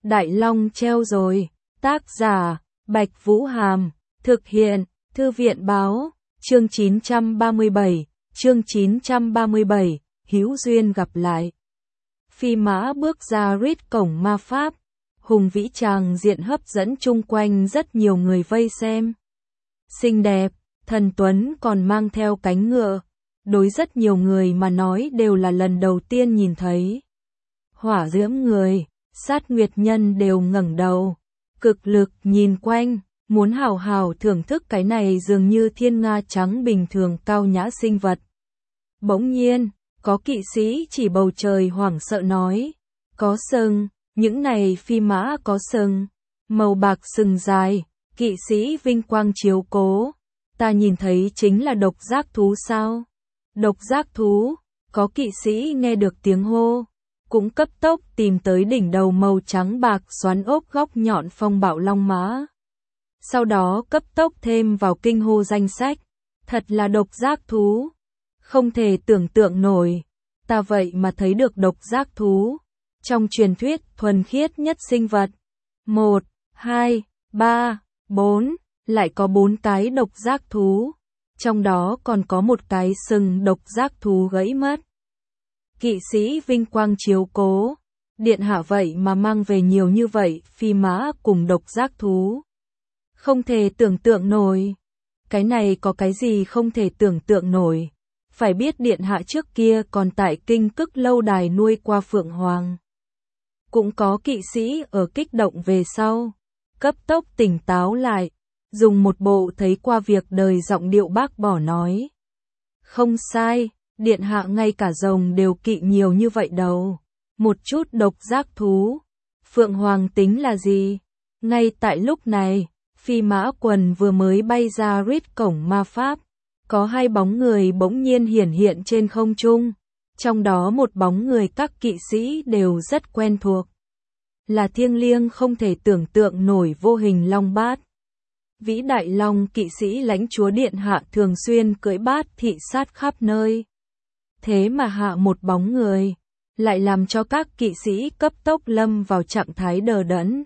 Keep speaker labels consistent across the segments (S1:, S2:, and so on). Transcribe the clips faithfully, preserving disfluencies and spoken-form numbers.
S1: Đại Long treo rồi, tác giả, Bạch Vũ Hàm, thực hiện, Thư viện báo, chương chín trăm ba mươi bảy, chương chín trăm ba mươi bảy, hữu duyên gặp lại. Phi mã bước ra rít cổng ma pháp, hùng vĩ tràng diện hấp dẫn chung quanh rất nhiều người vây xem. Xinh đẹp, thần tuấn còn mang theo cánh ngựa, đối rất nhiều người mà nói đều là lần đầu tiên nhìn thấy. Hỏa diễm người, sát nguyệt nhân đều ngẩng đầu, cực lực nhìn quanh, muốn hào hào thưởng thức cái này dường như thiên nga trắng bình thường cao nhã sinh vật. Bỗng nhiên, có kỵ sĩ chỉ bầu trời hoảng sợ nói, có sừng, những này phi mã có sừng, màu bạc sừng dài, kỵ sĩ vinh quang chiếu cố, ta nhìn thấy chính là độc giác thú sao? Độc giác thú, có kỵ sĩ nghe được tiếng hô, cũng cấp tốc tìm tới đỉnh đầu màu trắng bạc xoắn ốc góc nhọn phong bạo long mã. Sau đó cấp tốc thêm vào kinh hô danh sách, thật là độc giác thú, không thể tưởng tượng nổi, ta vậy mà thấy được độc giác thú, trong truyền thuyết thuần khiết nhất sinh vật. Một, hai, ba, bốn, lại có bốn cái độc giác thú, trong đó còn có một cái sừng độc giác thú gãy mất. Kỵ sĩ vinh quang chiếu cố, điện hạ vậy mà mang về nhiều như vậy phi mã cùng độc giác thú. Không thể tưởng tượng nổi, cái này có cái gì không thể tưởng tượng nổi, phải biết điện hạ trước kia còn tại Kinh Cức lâu đài nuôi qua phượng hoàng. Cũng có kỵ sĩ ở kích động về sau, cấp tốc tỉnh táo lại, dùng một bộ thấy qua việc đời giọng điệu bác bỏ nói. Không sai, điện hạ ngay cả rồng đều kỵ nhiều như vậy đâu, một chút độc giác thú, phượng hoàng tính là gì? Ngay tại lúc này, phi mã quần vừa mới bay ra rít cổng ma pháp, có hai bóng người bỗng nhiên hiển hiện trên không trung, trong đó một bóng người các kỵ sĩ đều rất quen thuộc. Là thiêng liêng không thể tưởng tượng nổi vô hình long bát. Vĩ đại long kỵ sĩ lãnh chúa điện hạ thường xuyên cưỡi bát thị sát khắp nơi. Thế mà hạ một bóng người, lại làm cho các kỵ sĩ cấp tốc lâm vào trạng thái đờ đẫn.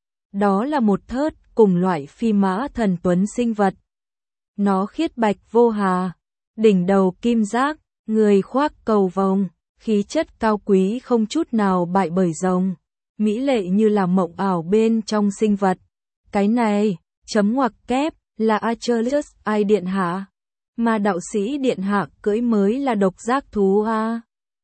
S1: Đó là một thớt cùng loại phi mã thần tuấn sinh vật. Nó khiết bạch vô hà, đỉnh đầu kim giác, người khoác cầu vồng, khí chất cao quý không chút nào bại bởi rồng, mỹ lệ như là mộng ảo bên trong sinh vật. Cái này, chấm ngoặc kép, là Achilles ai điện hạ, mà đạo sĩ điện hạ cưỡi mới là độc giác thú a.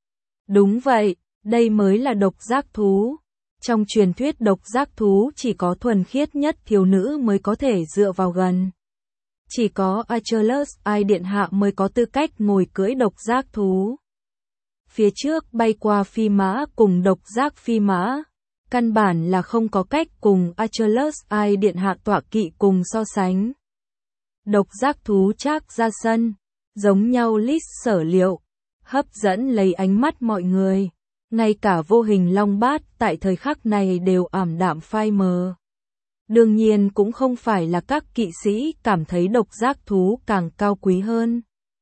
S1: Đúng vậy, đây mới là độc giác thú. Trong truyền thuyết độc giác thú chỉ có thuần khiết nhất thiếu nữ mới có thể dựa vào gần. Chỉ có Achilles ai điện hạ mới có tư cách ngồi cưỡi độc giác thú. Phía trước bay qua phi mã cùng độc giác phi mã, căn bản là không có cách cùng Achilles ai điện hạ tọa kỵ cùng so sánh. Độc giác thú trác ra sân, giống nhau lít sở liệu, hấp dẫn lấy ánh mắt mọi người. Ngay cả vô hình long bát tại thời khắc này đều ảm đạm phai mờ. Đương nhiên cũng không phải là các kỵ sĩ cảm thấy độc giác thú càng cao quý hơn,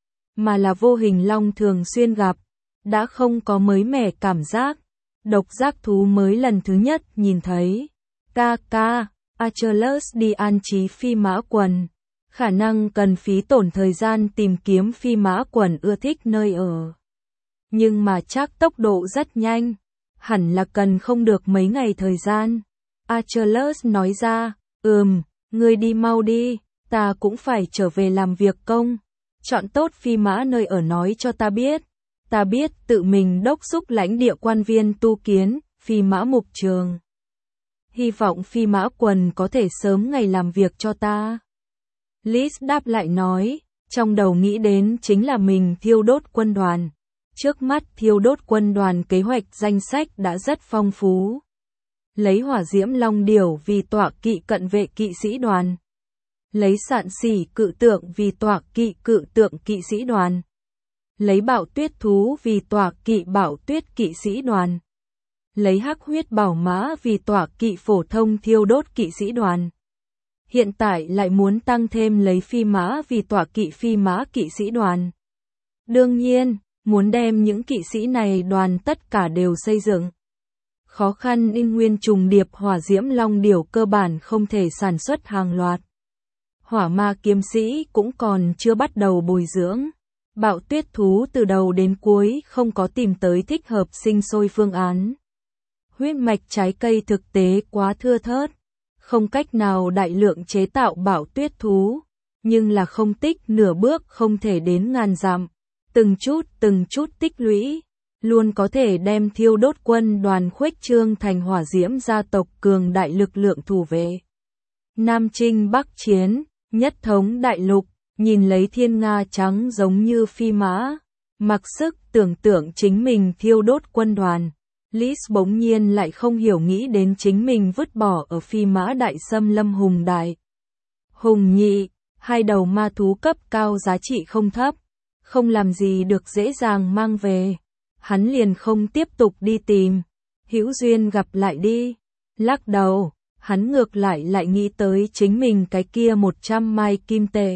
S1: mà là vô hình long thường xuyên gặp, đã không có mới mẻ cảm giác. Độc giác thú mới lần thứ nhất nhìn thấy. Ca ca, Achilles đi an trí phi mã quần, khả năng cần phí tổn thời gian tìm kiếm phi mã quần ưa thích nơi ở. Nhưng mà chắc tốc độ rất nhanh, hẳn là cần không được mấy ngày thời gian. Achilles nói ra, ừm, ngươi đi mau đi, ta cũng phải trở về làm việc công. Chọn tốt phi mã nơi ở nói cho ta biết. Ta biết tự mình đốc thúc lãnh địa quan viên tu kiến, phi mã mục trường. Hy vọng phi mã quần có thể sớm ngày làm việc cho ta. Liz đáp lại nói, trong đầu nghĩ đến chính là mình thiêu đốt quân đoàn. Trước mắt thiêu đốt quân đoàn kế hoạch danh sách đã rất phong phú. Lấy hỏa diễm long điểu vì tọa kỵ cận vệ kỵ sĩ đoàn. Lấy sạn xỉ cự tượng vì tọa kỵ cự tượng kỵ sĩ đoàn. Lấy bạo tuyết thú vì tọa kỵ bạo tuyết kỵ sĩ đoàn. Lấy hắc huyết bảo mã vì tọa kỵ phổ thông thiêu đốt kỵ sĩ đoàn. Hiện tại lại muốn tăng thêm lấy phi mã vì tọa kỵ phi mã kỵ sĩ đoàn. Đương nhiên, muốn đem những kỵ sĩ này đoàn tất cả đều xây dựng. Khó khăn in nguyên trùng điệp hỏa diễm long điểu cơ bản không thể sản xuất hàng loạt. Hỏa ma kiếm sĩ cũng còn chưa bắt đầu bồi dưỡng. Bạo tuyết thú từ đầu đến cuối không có tìm tới thích hợp sinh sôi phương án. Huyết mạch trái cây thực tế quá thưa thớt, không cách nào đại lượng chế tạo bạo tuyết thú, nhưng là không tích nửa bước không thể đến ngàn dặm, từng chút từng chút tích lũy, luôn có thể đem thiêu đốt quân đoàn khuếch trương thành hỏa diễm gia tộc cường đại lực lượng thủ vệ. Nam chinh bắc chiến, nhất thống đại lục, nhìn lấy thiên nga trắng giống như phi mã, mặc sức tưởng tượng chính mình thiêu đốt quân đoàn. Lis bỗng nhiên lại không hiểu nghĩ đến chính mình vứt bỏ ở phi mã đại xâm lâm hùng đại. Hùng nhị, hai đầu ma thú cấp cao giá trị không thấp, không làm gì được dễ dàng mang về. Hắn liền không tiếp tục đi tìm, hữu duyên gặp lại đi. Lắc đầu, hắn ngược lại lại nghĩ tới chính mình cái kia một trăm mai kim tệ.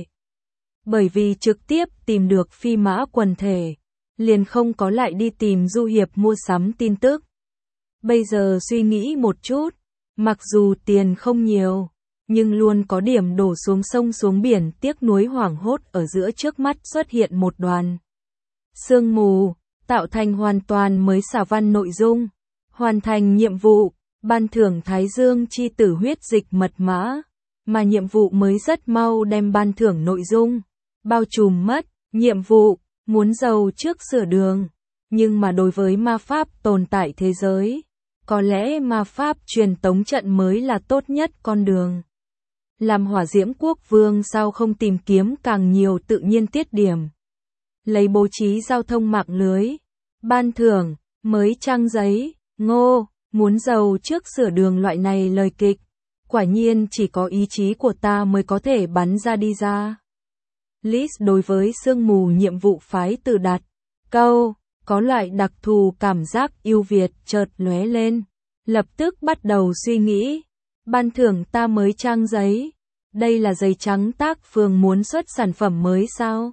S1: Bởi vì trực tiếp tìm được phi mã quần thể, liền không có lại đi tìm du hiệp mua sắm tin tức. Bây giờ suy nghĩ một chút, mặc dù tiền không nhiều, nhưng luôn có điểm đổ xuống sông xuống biển tiếc nuối hoảng hốt ở giữa trước mắt xuất hiện một đoàn sương mù, tạo thành hoàn toàn mới xả văn nội dung, hoàn thành nhiệm vụ, ban thưởng Thái Dương chi tử huyết dịch mật mã, mà nhiệm vụ mới rất mau đem ban thưởng nội dung bao trùm mất. Nhiệm vụ muốn giàu trước sửa đường, nhưng mà đối với ma pháp tồn tại thế giới, có lẽ ma pháp truyền tống trận mới là tốt nhất con đường. Làm hỏa diễm quốc vương sao không tìm kiếm càng nhiều tự nhiên tiết điểm, lấy bố trí giao thông mạng lưới, ban thưởng, mới trang giấy, ngô, muốn giàu trước sửa đường loại này lời kịch, quả nhiên chỉ có ý chí của ta mới có thể bắn ra đi ra. Lis đối với sương mù nhiệm vụ phái từ đặt câu, có loại đặc thù cảm giác yêu Việt chợt lóe lên, lập tức bắt đầu suy nghĩ, ban thưởng ta mới trang giấy, đây là giấy trắng tác phường muốn xuất sản phẩm mới sao?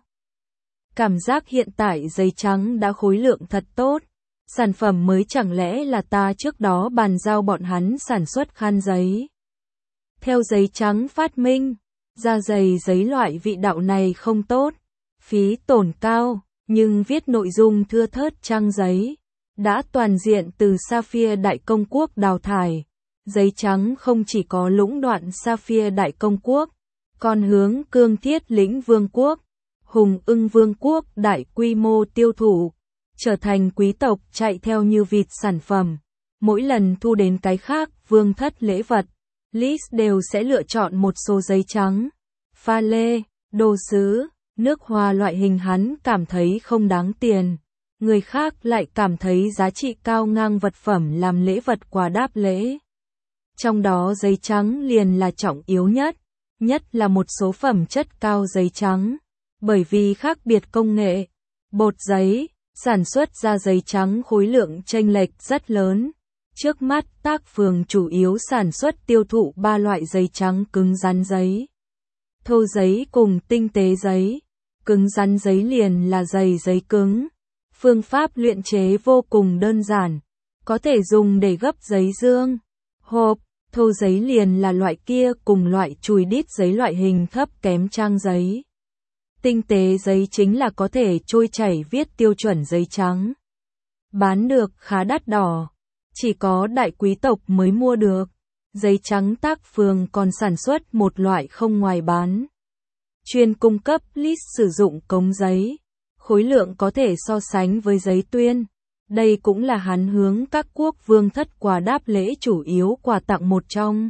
S1: Cảm giác hiện tại giấy trắng đã khối lượng thật tốt, sản phẩm mới chẳng lẽ là ta trước đó bàn giao bọn hắn sản xuất khăn giấy. Theo giấy trắng phát minh, da dày giấy loại vị đạo này không tốt, phí tổn cao, nhưng viết nội dung thưa thớt trang giấy, đã toàn diện từ Sapphire Đại Công Quốc đào thải. Giấy trắng không chỉ có lũng đoạn Sapphire Đại Công Quốc, còn hướng Cương Thiết Lĩnh Vương Quốc, Hùng Ưng Vương Quốc đại quy mô tiêu thụ, trở thành quý tộc chạy theo như vịt sản phẩm. Mỗi lần thu đến cái khác vương thất lễ vật, Lis đều sẽ lựa chọn một số giấy trắng, pha lê, đồ sứ, nước hoa loại hình hắn cảm thấy không đáng tiền. Người khác lại cảm thấy giá trị cao ngang vật phẩm làm lễ vật quà đáp lễ. Trong đó giấy trắng liền là trọng yếu nhất, nhất là một số phẩm chất cao giấy trắng. Bởi vì khác biệt công nghệ, bột giấy, sản xuất ra giấy trắng khối lượng chênh lệch rất lớn. Trước mắt tác phường chủ yếu sản xuất tiêu thụ ba loại giấy trắng cứng rắn giấy, thô giấy cùng tinh tế giấy. Cứng rắn giấy liền là dày giấy cứng. Phương pháp luyện chế vô cùng đơn giản, có thể dùng để gấp giấy dương, hộp. Thô giấy liền là loại kia cùng loại chùi đít giấy loại hình thấp kém trang giấy. Tinh tế giấy chính là có thể trôi chảy viết tiêu chuẩn giấy trắng. Bán được khá đắt đỏ, chỉ có đại quý tộc mới mua được. Giấy trắng tác phường còn sản xuất một loại không ngoài bán, chuyên cung cấp Lis sử dụng cống giấy, khối lượng có thể so sánh với giấy tuyên. Đây cũng là hắn hướng các quốc vương thất quà đáp lễ chủ yếu quà tặng một trong.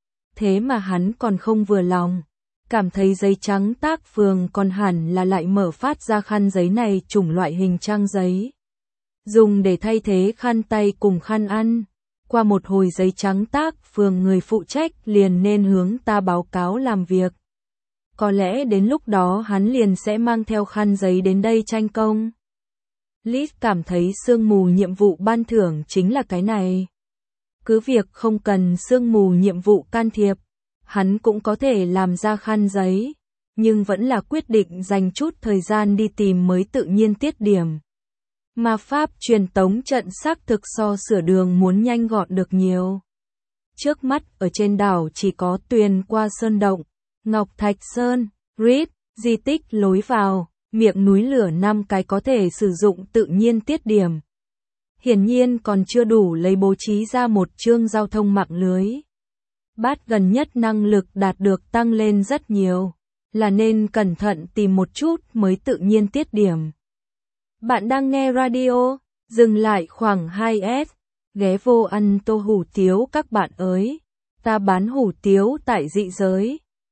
S1: Thế mà hắn còn không vừa lòng, cảm thấy giấy trắng tác phường còn hẳn là lại mở phát ra khăn giấy này chủng loại hình trang giấy, dùng để thay thế khăn tay cùng khăn ăn. Qua một hồi giấy trắng tác phường người phụ trách liền nên hướng ta báo cáo làm việc. Có lẽ đến lúc đó hắn liền sẽ mang theo khăn giấy đến đây tranh công. Lis cảm thấy sương mù nhiệm vụ ban thưởng chính là cái này. Cứ việc không cần sương mù nhiệm vụ can thiệp, hắn cũng có thể làm ra khăn giấy, nhưng vẫn là quyết định dành chút thời gian đi tìm mới tự nhiên tiết điểm. mà pháp truyền tống trận xác thực so sửa đường muốn nhanh gọn được nhiều. Trước mắt ở trên đảo chỉ có Tuyền qua Sơn Động, Ngọc Thạch Sơn, Rít, di tích lối vào, miệng núi lửa năm cái có thể sử dụng tự nhiên tiết điểm. Hiển nhiên còn chưa đủ lấy bố trí ra một chương giao thông mạng lưới. Bát gần nhất năng lực đạt được tăng lên rất nhiều, là nên cẩn thận tìm một chút mới tự nhiên tiết điểm. Bạn đang nghe radio, dừng lại khoảng hai S, ghé vô ăn tô hủ tiếu các bạn ơi, ta bán hủ tiếu tại dị giới.